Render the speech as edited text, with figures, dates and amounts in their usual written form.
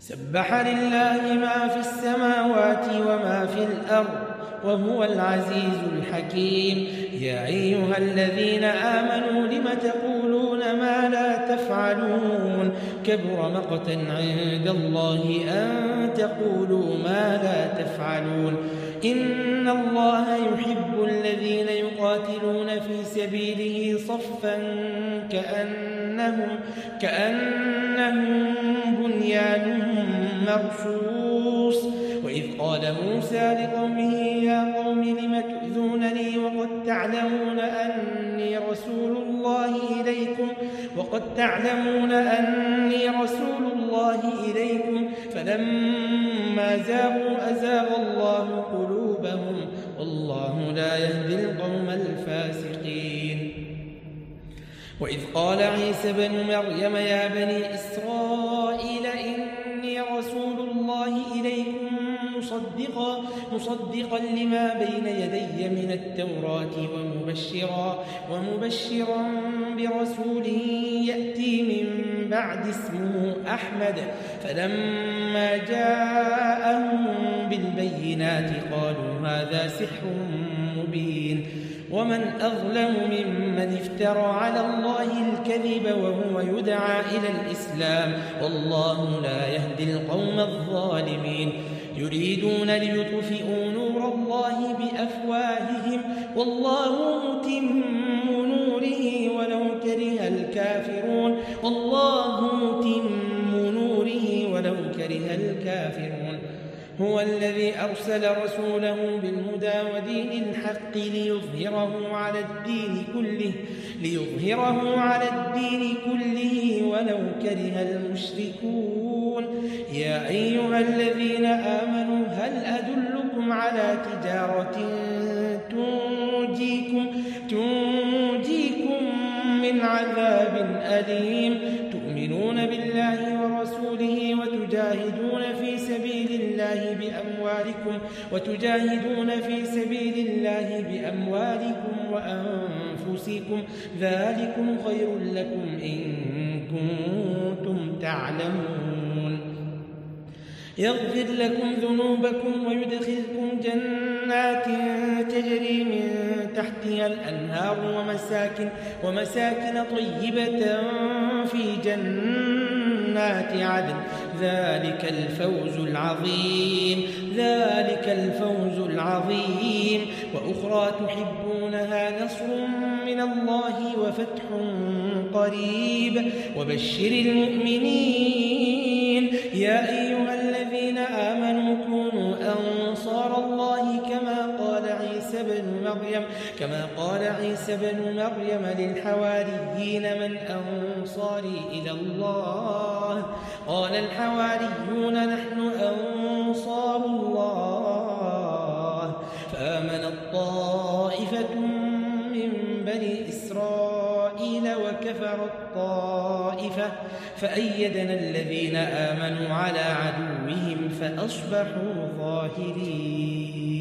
سبح لله ما في السماوات وما في الأرض وهو العزيز الحكيم. يا أيها الذين آمنوا لم تقولون ما لا تفعلون كبر مقتا عند الله أن تقولوا ما لا تفعلون. إن الله يحب الذين يقاتلون في سبيله صفا كأنهم بنيان مرصوص. وإذ قال موسى لقومه يا قوم لم تؤذونني وقد تعلمون أني رسول الله إليكم فلما زاغوا أزاغ الله قلوبهم والله لا يهدي القوم الفاسقين. وإذ قال عيسى بن مريم يا بني إسرائيل إني رسول الله إليكم مصدقا لما بين يدي من التوراة ومبشرا برسول يأتي من بعد اسمه أحمد. فلما جاءهم بالبينات قالوا هذا سحر مبين. ومن أظلم ممن افترى على الله الكذب وهو يدعى إلى الإسلام والله لا يهدي القوم الظالمين. يريدون ليطفئوا نور الله بأفواههم والله متم نوره ولو كره الكافرون. هو الذي أرسل رسوله بالهدى ودين الحق ليظهره على الدين كله ولو كره المشركون. يا أيها الذين آمنوا هل أدلكم على تجارة تنجيكم من عذاب أليم تؤمنون بالله ورسوله وتجاهدون في سبيل الله بأموالكم وأنفسكم ذلكم خير لكم إن كنتم تعلمون. يغفر لكم ذنوبكم ويدخلكم جنات تجري من تحتها الأنهار ومساكن طيبة في جنات عدن ذلك الفوز العظيم. وأخرى تحبونها نصر من الله وفتح قريب وبشر المؤمنين. يا أيها الذين آمنوا كونوا أنصار الله كما قال عيسى بن مريم للحواريين من أنصاري إلى الله قال الحواريون نحن أنصار الله. فآمنت طائفة من بني إسرائيل وكفرت طائفة فأيدنا الذين آمنوا على عدوهم فأصبحوا ظاهرين.